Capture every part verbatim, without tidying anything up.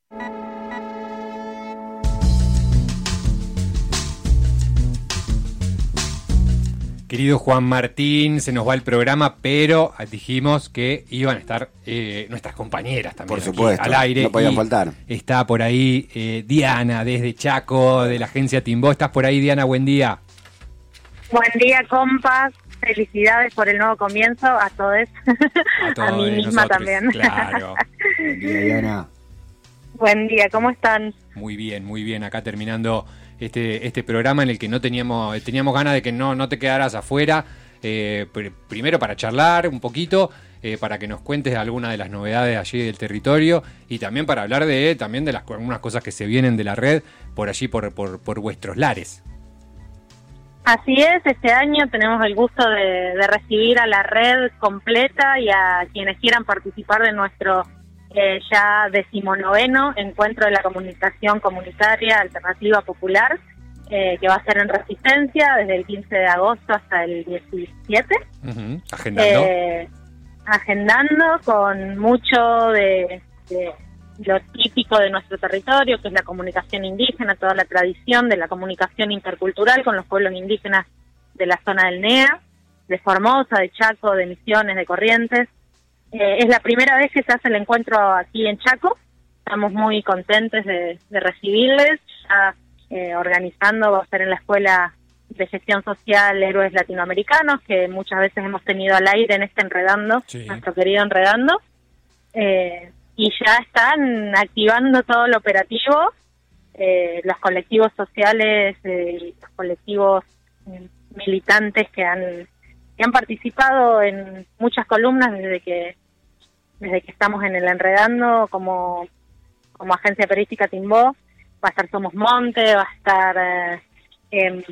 Querido Juan Martín, se nos va el programa, pero dijimos que iban a estar eh, nuestras compañeras también. Por supuesto, al aire. No podían faltar. Está por ahí eh, Diana, desde Chaco, de la agencia Timbó. ¿Estás por ahí, Diana? Buen día. Buen día, compas. Felicidades por el nuevo comienzo a todos. A, todos a mí misma nosotros, también. Claro. Buen día, Diana. Buen día, ¿cómo están? Muy bien, muy bien. Acá terminando este este programa en el que no teníamos teníamos ganas de que no, no te quedaras afuera. Eh, pr- primero para charlar un poquito, eh, para que nos cuentes algunas de las novedades allí del territorio y también para hablar de también de las algunas cosas que se vienen de la red por allí, por, por, por vuestros lares. Así es, este año tenemos el gusto de, de recibir a la red completa y a quienes quieran participar de nuestro eh, ya decimonoveno encuentro de la comunicación comunitaria alternativa popular, eh, que va a ser en Resistencia desde el quince de agosto hasta el diecisiete. Uh-huh. Agendando. Eh, agendando con mucho de, de lo típico de nuestro territorio, que es la comunicación indígena, toda la tradición de la comunicación intercultural con los pueblos indígenas de la zona del N E A, de Formosa, de Chaco, de Misiones, de Corrientes. Eh, es la primera vez que se hace el encuentro aquí en Chaco. Estamos muy contentos de, de recibirles. Ya, eh, organizando, va a ser en la Escuela de Gestión Social Héroes Latinoamericanos, que muchas veces hemos tenido al aire en este Enredando, sí. Nuestro querido Enredando. Eh, y ya están activando todo el operativo, eh, los colectivos sociales, eh, los colectivos eh, militantes que han que han participado en muchas columnas desde que desde que estamos en el Enredando como como agencia periodística Timbó. Va a estar Somos Monte, va a estar eh, en,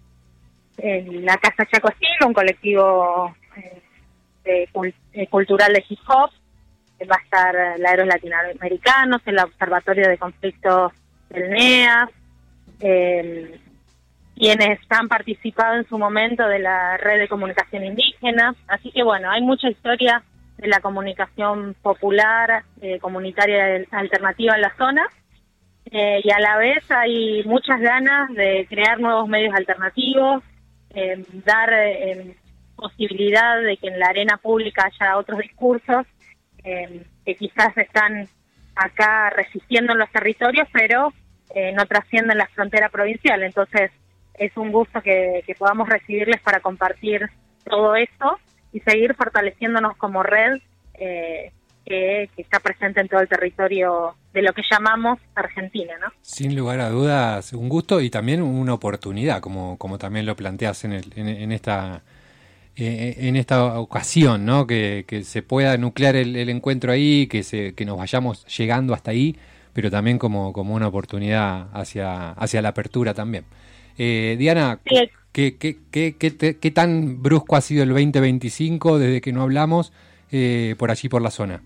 en la Casa Chaco Estilo, un colectivo eh, de, de, cultural de hip hop. Va a estar la Héroes Latinoamericanos, el Observatorio de Conflictos del N E A, eh, quienes han participado en su momento de la Red de Comunicación Indígena. Así que bueno, hay mucha historia de la comunicación popular, eh, comunitaria alternativa en la zona, eh, y a la vez hay muchas ganas de crear nuevos medios alternativos, eh, dar eh, posibilidad de que en la arena pública haya otros discursos eh, que quizás están acá resistiendo en los territorios, pero eh, no trascienden la frontera provincial. Entonces es un gusto que, que podamos recibirles para compartir todo esto y seguir fortaleciéndonos como red eh, que, que está presente en todo el territorio de lo que llamamos Argentina, ¿no? Sin lugar a dudas, un gusto y también una oportunidad, como como también lo planteas en, el, en, en esta eh, en esta ocasión, ¿no? Que, que se pueda nuclear el, el encuentro ahí, que se que nos vayamos llegando hasta ahí, pero también como como una oportunidad hacia hacia la apertura también. Eh, Diana, sí. ¿qué, qué, qué, qué, te, ¿qué tan brusco ha sido el veinte veinticinco desde que no hablamos eh, por allí, por la zona?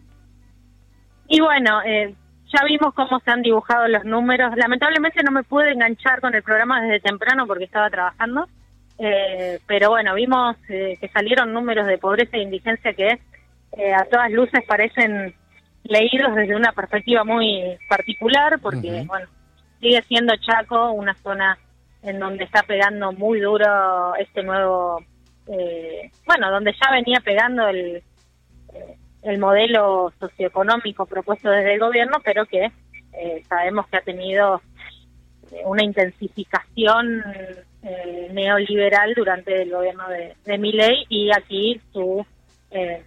Y bueno, eh, ya vimos cómo se han dibujado los números. Lamentablemente no me pude enganchar con el programa desde temprano porque estaba trabajando, eh, pero bueno, vimos eh, que salieron números de pobreza e indigencia que eh, a todas luces parecen leídos desde una perspectiva muy particular, porque uh-huh. bueno, sigue siendo Chaco una zona en donde está pegando muy duro este nuevo, eh, bueno, donde ya venía pegando el, el modelo socioeconómico propuesto desde el gobierno, pero que eh, sabemos que ha tenido una intensificación eh, neoliberal durante el gobierno de, de Milei, y aquí su, eh,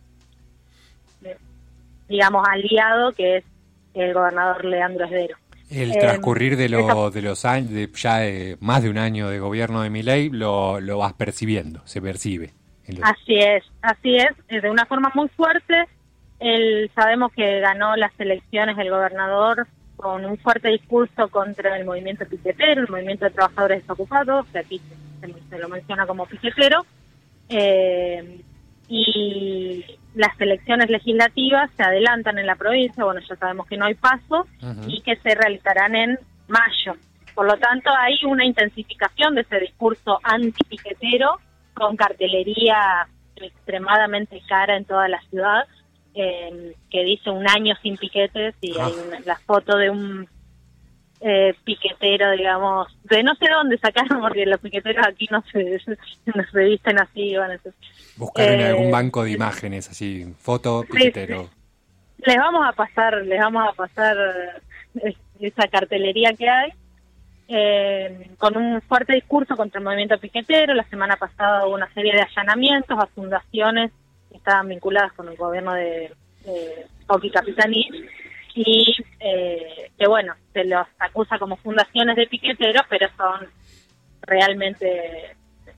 digamos, aliado, que es el gobernador Leandro Esdero. El transcurrir de, lo, de los años, de ya de más de un año de gobierno de Milei, lo, lo vas percibiendo, se percibe. Los... Así es, así es, de una forma muy fuerte. Él, sabemos que ganó las elecciones el gobernador con un fuerte discurso contra el movimiento piquetero, el movimiento de trabajadores desocupados, que aquí se, se lo menciona como piquetero, eh, y las elecciones legislativas se adelantan en la provincia. Bueno, ya sabemos que no hay paso uh-huh. y que se realizarán en mayo. Por lo tanto, hay una intensificación de ese discurso antipiquetero con cartelería extremadamente cara en toda la ciudad. eh, que dice un año sin piquetes, y Ah. hay una, la foto de un eh, piquetero, digamos, de no sé dónde sacaron, porque los piqueteros aquí no se, no se visten así. Bueno, eso. Buscar en Eh, algún banco de imágenes, así, foto, sí, piquetero. Les vamos a pasar, les vamos a pasar eh, esa cartelería que hay, eh, con un fuerte discurso contra el movimiento piquetero. La semana pasada hubo una serie de allanamientos a fundaciones que estaban vinculadas con el gobierno de, de Oki Capitanich, y eh, que bueno, se los acusa como fundaciones de piqueteros, pero son realmente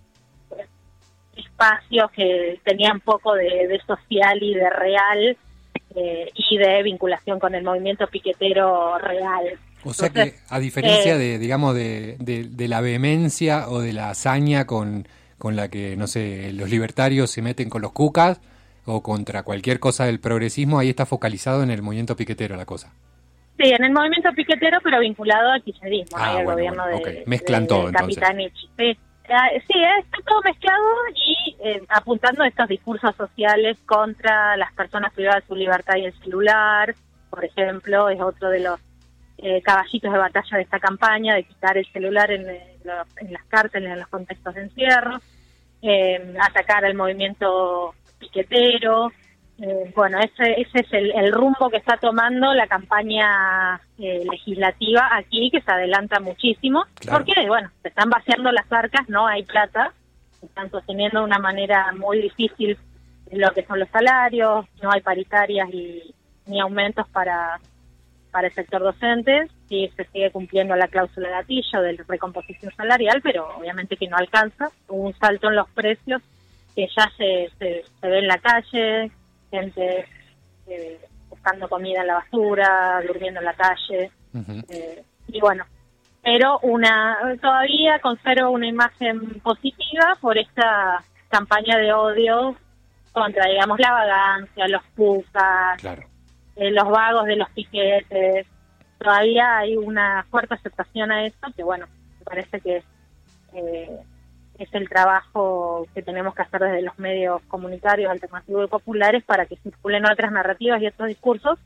espacios que tenían poco de, de social y de real, eh, y de vinculación con el movimiento piquetero real. O sea Entonces, que, a diferencia eh, de, digamos, de, de, de la vehemencia o de la hazaña con, con la que, no sé, los libertarios se meten con los cucas o contra cualquier cosa del progresismo, ahí está focalizado en el movimiento piquetero la cosa. sí, en el movimiento piquetero, pero vinculado al kirchnerismo, Ah, ¿no? Y al bueno, gobierno bueno, de, ok. Mezclan de- todo, de entonces. Capitanich. Sí, Ah, sí, está todo mezclado y eh, apuntando a estos discursos sociales contra las personas privadas de su libertad y el celular, por ejemplo, es otro de los eh, caballitos de batalla de esta campaña, de quitar el celular en, eh, los- en las cárceles, en los contextos de encierro, eh, atacar al movimiento piquetero. Eh, bueno, ese, ese es el, el rumbo que está tomando la campaña eh, legislativa aquí, que se adelanta muchísimo, Claro. porque, bueno, se están vaciando las arcas, no hay plata, se están sosteniendo de una manera muy difícil lo que son los salarios, no hay paritarias y ni aumentos para, para el sector docente, sí se sigue cumpliendo la cláusula gatillo de recomposición salarial, pero obviamente que no alcanza. Hubo un salto en los precios que ya se, se, se ve en la calle, gente eh, buscando comida en la basura, durmiendo en la calle, Ujú. eh, y bueno, pero una todavía conservo una imagen positiva por esta campaña de odio contra, digamos, la vagancia, los pucas, Claro. eh, los vagos de los piquetes. Todavía hay una fuerte aceptación a esto, que bueno, me parece que eh, es el trabajo que tenemos que hacer desde los medios comunitarios, alternativos y populares, para que circulen otras narrativas y otros discursos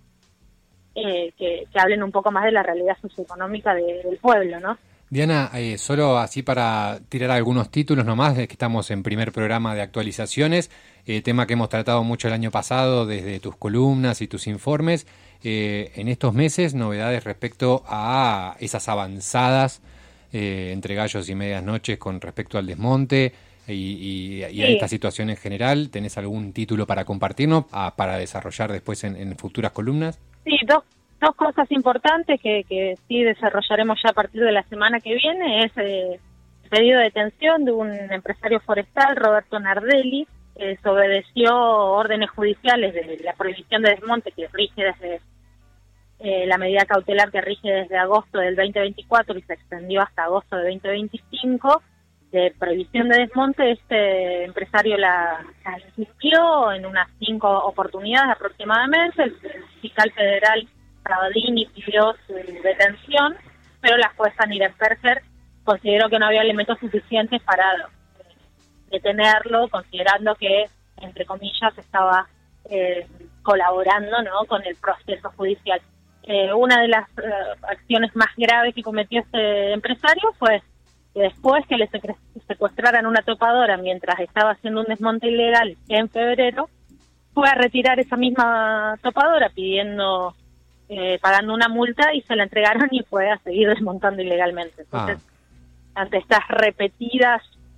eh, que, que hablen un poco más de la realidad socioeconómica de, del pueblo, ¿no? Diana, eh, solo así para tirar algunos títulos nomás, es que estamos en primer programa de actualizaciones, eh, tema que hemos tratado mucho el año pasado desde tus columnas y tus informes. Eh, en estos meses, novedades respecto a esas avanzadas eh, entre gallos y medias noches con respecto al desmonte y, y, y a Sí. esta situación en general. ¿Tenés algún título para compartirnos, a, para desarrollar después en, en futuras columnas? Sí, dos, dos cosas importantes que, que sí desarrollaremos ya a partir de la semana que viene es eh, el pedido de detención de un empresario forestal, Roberto Nardelli, que desobedeció órdenes judiciales de la prohibición de desmonte que rige desde eh, la medida cautelar que rige desde agosto del veinte veinticuatro y se extendió hasta agosto de veinte veinticinco, de prohibición de desmonte. Este empresario la, la insistió en unas cinco oportunidades aproximadamente. El fiscal federal Sabadini pidió su detención, pero la jueza Nirenberger consideró que no había elementos suficientes para detenerlo, considerando que, entre comillas, estaba eh, colaborando, ¿no?, con el proceso judicial. Eh, una de las eh, acciones más graves que cometió este empresario fue que después que le secuestraran una topadora mientras estaba haciendo un desmonte ilegal en febrero, fue a retirar esa misma topadora pidiendo, eh, pagando una multa, y se la entregaron y fue a seguir desmontando ilegalmente. Entonces, ah. ante estas repetidas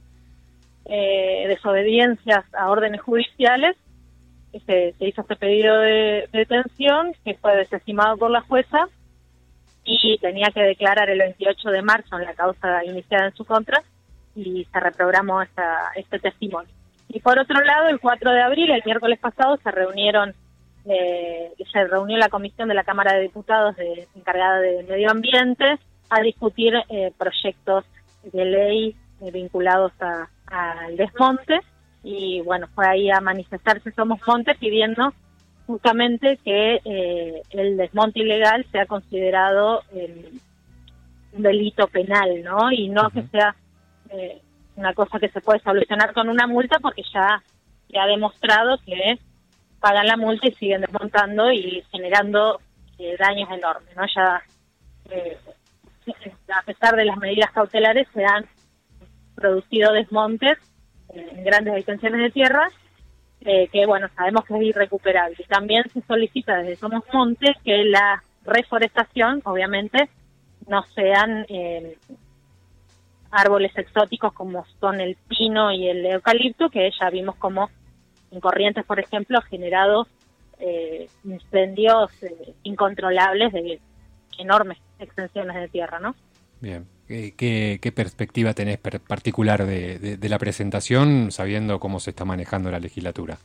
eh, desobediencias a órdenes judiciales, se, se hizo este pedido de, de detención, que fue desestimado por la jueza, y tenía que declarar el veintiocho de marzo en la causa iniciada en su contra, y se reprogramó esta, este testimonio. Y por otro lado, el cuatro de abril, el miércoles pasado, se reunieron, eh, se reunió la comisión de la Cámara de Diputados de, encargada de Medio Ambiente a discutir eh, proyectos de ley eh, vinculados a, al desmonte, y bueno, fue ahí a manifestarse Somos Monte pidiendo justamente que eh, el desmonte ilegal sea considerado eh, un delito penal, ¿no? Y no uh-huh. que sea eh, una cosa que se puede solucionar con una multa, porque ya se ha demostrado que pagan la multa y siguen desmontando y generando eh, daños enormes, ¿no? Ya eh, a pesar de las medidas cautelares se han producido desmontes en grandes extensiones de tierra eh, que, bueno, sabemos que es irrecuperable. Y también se solicita desde Somos Monte que la reforestación, obviamente, no sean eh, árboles exóticos como son el pino y el eucalipto, que ya vimos como en Corrientes, por ejemplo, ha generado eh, incendios eh, incontrolables de enormes extensiones de tierra, ¿no? Bien. ¿Qué, qué perspectiva tenés per particular de, de, de la presentación, sabiendo cómo se está manejando la legislatura?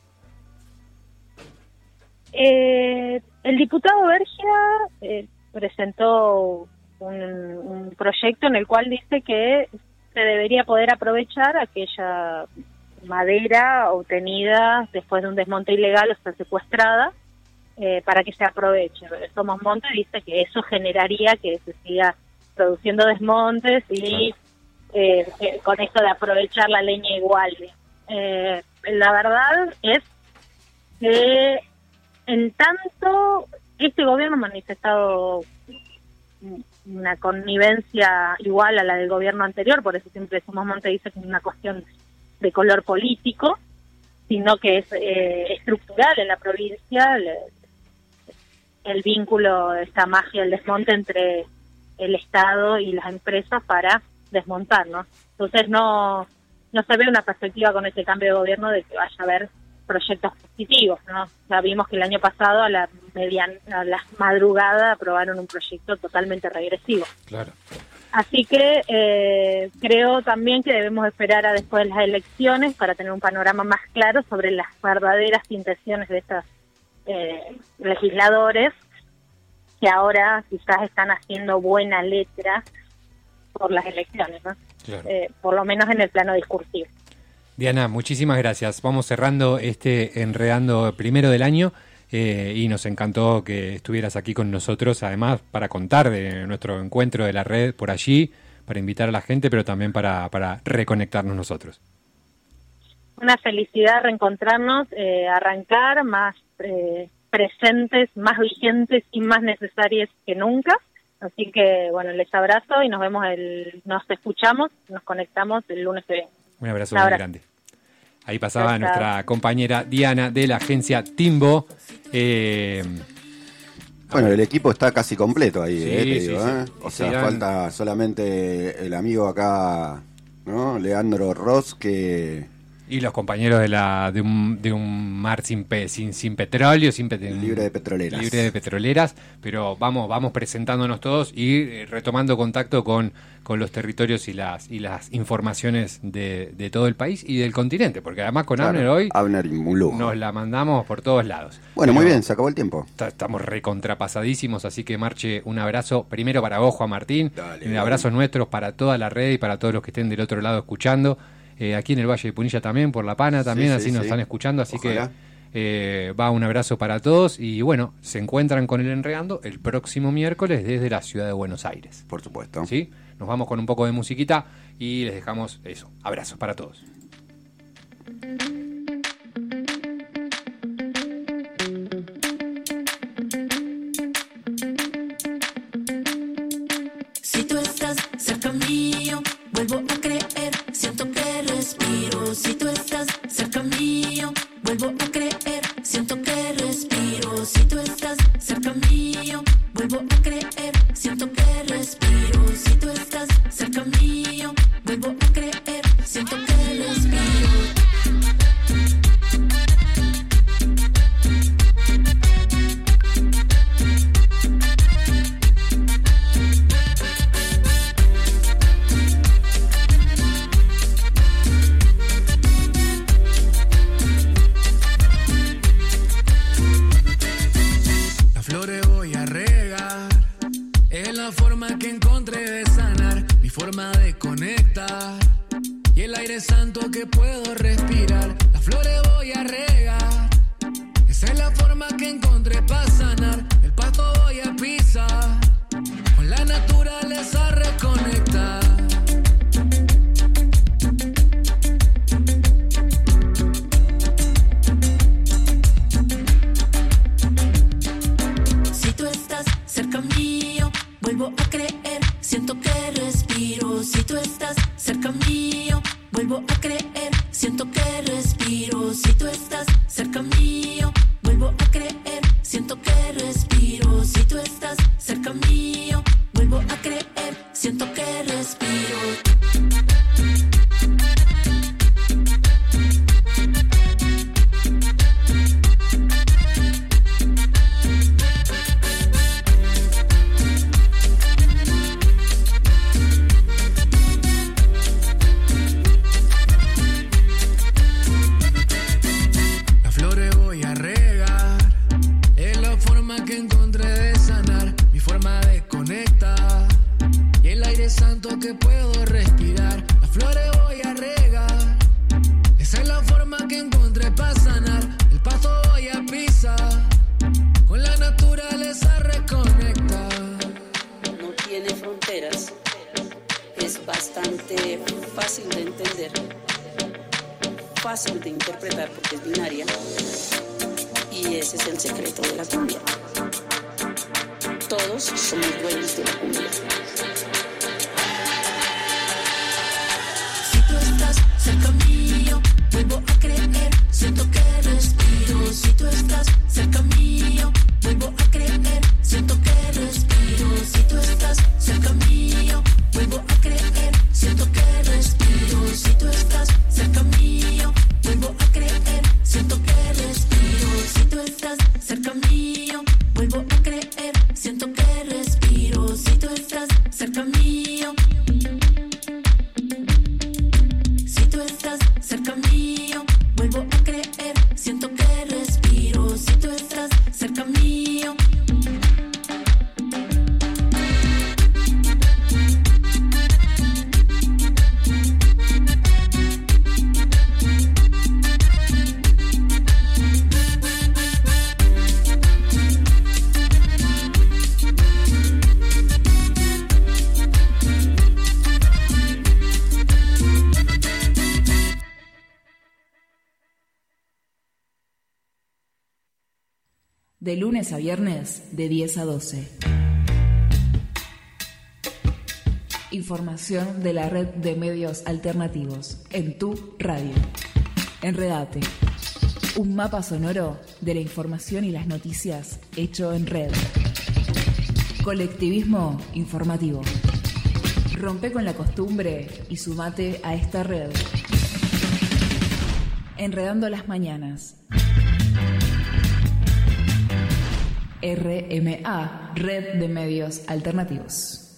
Eh, el diputado Bergia eh, presentó un, un proyecto en el cual dice que se debería poder aprovechar aquella madera obtenida después de un desmonte ilegal o sea secuestrada eh, para que se aproveche. Somos Monte dice que eso generaría que se siga produciendo desmontes y eh, con esto de aprovechar la leña igual. Eh, la verdad es que en tanto este gobierno ha manifestado una connivencia igual a la del gobierno anterior, por eso siempre Somos Monte dice que es una cuestión de color político, sino que es eh, estructural en la provincia el, el vínculo, esta magia, el desmonte entre el Estado y las empresas para desmontar, ¿no? Entonces no no se ve una perspectiva con este cambio de gobierno de que vaya a haber proyectos positivos, ¿no? Ya vimos que el año pasado a la median, a la madrugada aprobaron un proyecto totalmente regresivo. Claro. Así que eh, creo también que debemos esperar a después de las elecciones para tener un panorama más claro sobre las verdaderas intenciones de estos eh, legisladores que ahora quizás están haciendo buena letra por las elecciones, ¿no? Claro. Eh, por lo menos en el plano discursivo. Diana, muchísimas gracias. Vamos cerrando este Enredando primero del año eh, y nos encantó que estuvieras aquí con nosotros, además para contar de nuestro encuentro de la red por allí, para invitar a la gente, pero también para, para reconectarnos nosotros. Una felicidad reencontrarnos, eh, arrancar más eh, presentes, más vigentes y más necesarias que nunca. Así que, bueno, les abrazo y nos vemos, el, nos escuchamos, nos conectamos el lunes que viene. Un abrazo muy grande. Ahí pasaba Gracias. Nuestra compañera Diana de la agencia Timbo. Eh, bueno, el equipo está casi completo ahí, sí, eh, te digo, sí, ¿eh? sí. O sea, Irán... falta solamente el amigo acá, ¿no? Leandro Ross, que... Y los compañeros de la de un, de un mar sin, pe, sin sin petróleo, sin pet, libre de petroleras. Libre de petroleras, pero vamos vamos presentándonos todos y retomando contacto con, con los territorios y las y las informaciones de, de todo el país y del continente, porque además con claro, Abner hoy Abner y Mulú. Nos la mandamos por todos lados. Bueno, pero muy bien, se acabó el tiempo. Estamos recontrapasadísimos, así que Marche, un abrazo primero para vos, Juan Martín, Dale, un abrazo dale. nuestros para toda la red y para todos los que estén del otro lado escuchando. Eh, aquí en el Valle de Punilla también, por La Pana también, sí, así sí, nos sí. están escuchando, así Ojalá. que eh, va un abrazo para todos y bueno, se encuentran con el Enredando el próximo miércoles desde la ciudad de Buenos Aires. Por supuesto. ¿Sí? Nos vamos con un poco de musiquita y les dejamos eso, abrazos para todos. Si tú estás cerca mío, vuelvo a creer. Siento que respiro, si tú estás cerca mío, vuelvo a creer, siento que respiro, si tú estás cerca mío, vuelvo a creer, siento que respiro, si tú estás cerca mío, vuelvo a creer, siento que respiro. Forma de conectar y el aire santo que puedo respirar. Las flores voy a regar, esa es la forma que encontré para sanar. El pasto voy a pisar, con la naturaleza reconectar. mío, vuelvo a creer, siento que respiro. Si tú estás cerca mío, vuelvo a creer, siento que respiro. Si tú estás cerca mío, vuelvo a creer, siento que respiro. Si tú estás cerca mío, vuelvo a creer, siento que respiro. Que encontré de sanar, mi forma de conectar y el aire santo que puedo respirar. Las flores voy a regar, esa es la forma que encontré para sanar. El pasto voy a pisar, con la naturaleza reconectar. No tiene fronteras, es bastante fácil de entender, fácil de interpretar porque es binaria. Y ese es el secreto de la cumbia. Todos somos dueños de la cumbia. Si tú estás cerca mío, vuelvo a creer, siento que respiro. Si tú estás cerca mío, vuelvo a creer, siento que respiro. Si tú estás cerca mío, vuelvo a creer, siento que respiro. Si tú estás cerca mío, vuelvo a creer, siento que respiro. Si tú estás cerca mío, vuelvo a creer, siento que respiro. Si tú estás cerca mío, si tú estás cerca mío, vuelvo a creer, siento que respiro. Si tú estás cerca mío. De lunes a viernes, de diez a doce. Información de la red de medios alternativos en tu radio. Enredate. Un mapa sonoro de la información y las noticias hecho en red. Colectivismo informativo. Rompe con la costumbre y sumate a esta red. Enredando las mañanas. R M A, Red de Medios Alternativos.